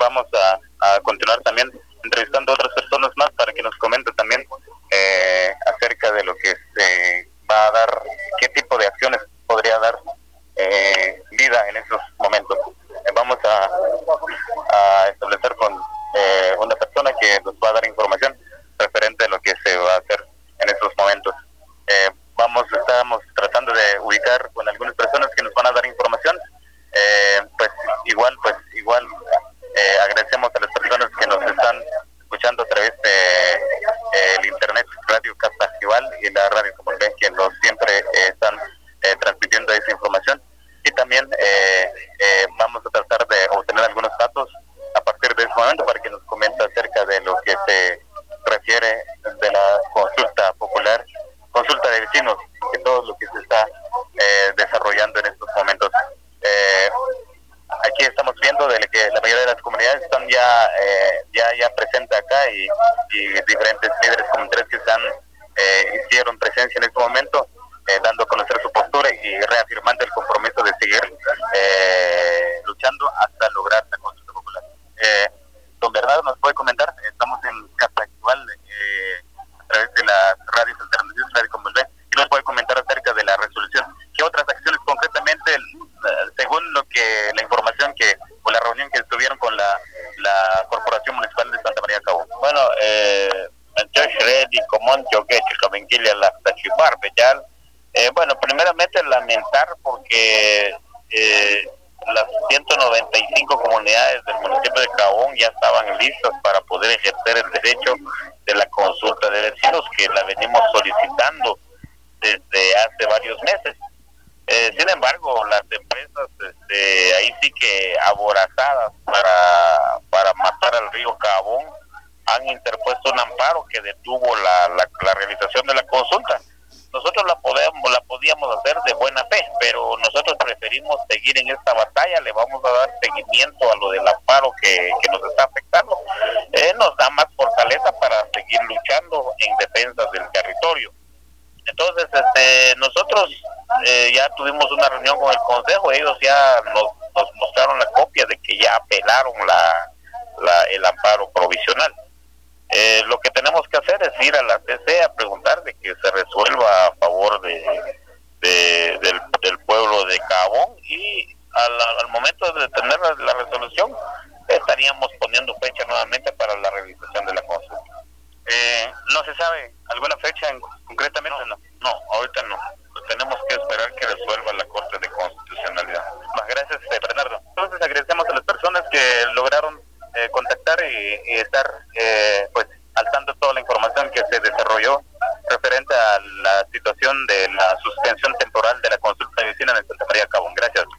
vamos a continuar también entrevistando a otras personas más para que nos comenten también acerca de lo que se va a dar, qué tipo de acciones podría dar vida en esos momentos. Vamos a establecer con una persona que nos va a dar información referente a lo que se va a hacer en esos momentos. Estamos tratando de ubicar con algunas personas que nos van a dar información. Pues igual agradecemos a las personas que nos están escuchando a través de el internet, Radio Castajival y la Radio Comolvé, que nos siempre están transmitiendo esa información. Y también vamos a tratar de obtener algunos datos a partir de ese momento para que nos comente acerca de lo que se refiere de la consulta popular, consulta de vecinos, que todo lo que se está desarrollando en estos momentos. Aquí estamos viendo de que la mayoría de las comunidades están ya presentes acá y diferentes líderes comunitarios que hicieron presencia en este momento, dando a conocer su postura y reafirmando el compromiso de seguir luchando hasta lograr la consulta popular. Don Bernardo, ¿nos puede comentar? Estamos en Castajival a través de las radios alternativas, Radio Comolvé. ¿Qué nos puede comentar acerca de la resolución? ¿Qué otras acciones concretamente, según la información o la reunión que estuvieron con la Corporación Municipal de Santa María Cabón? Bueno, bueno, primeramente lamentar porque las 195 comunidades del municipio de Cabón ya estaban listas para poder ejercer el derecho de la consulta de vecinos, que la venimos solicitando desde hace varios meses. Sin embargo, las empresas ahí sí que aborazadas para matar al río Cabón han interpuesto un amparo que detuvo la realización de la consulta. Nosotros la podíamos hacer de buena fe, pero nosotros preferimos seguir en esta batalla. Le vamos a dar seguimiento a lo del amparo que nos está afectando. Nos da más fortaleza para seguir luchando en defensa del territorio. Entonces, nosotros ya tuvimos una reunión con el consejo. Ellos ya nos mostraron la copia de que ya apelaron el amparo provisional. Lo que tenemos que hacer es ir a la CC a preguntar de que se resuelva a favor del pueblo de Cabón, y al momento de tener la resolución estaríamos poniendo fecha nuevamente para la realización de la consulta. ¿No se sabe alguna fecha concretamente? No, ahorita no. Tenemos que esperar que resuelva la Corte de Constitucionalidad. Gracias, Bernardo. Entonces agradecemos a las personas que lograron contactar y estar pues al tanto de toda la información que se desarrolló referente a la situación de la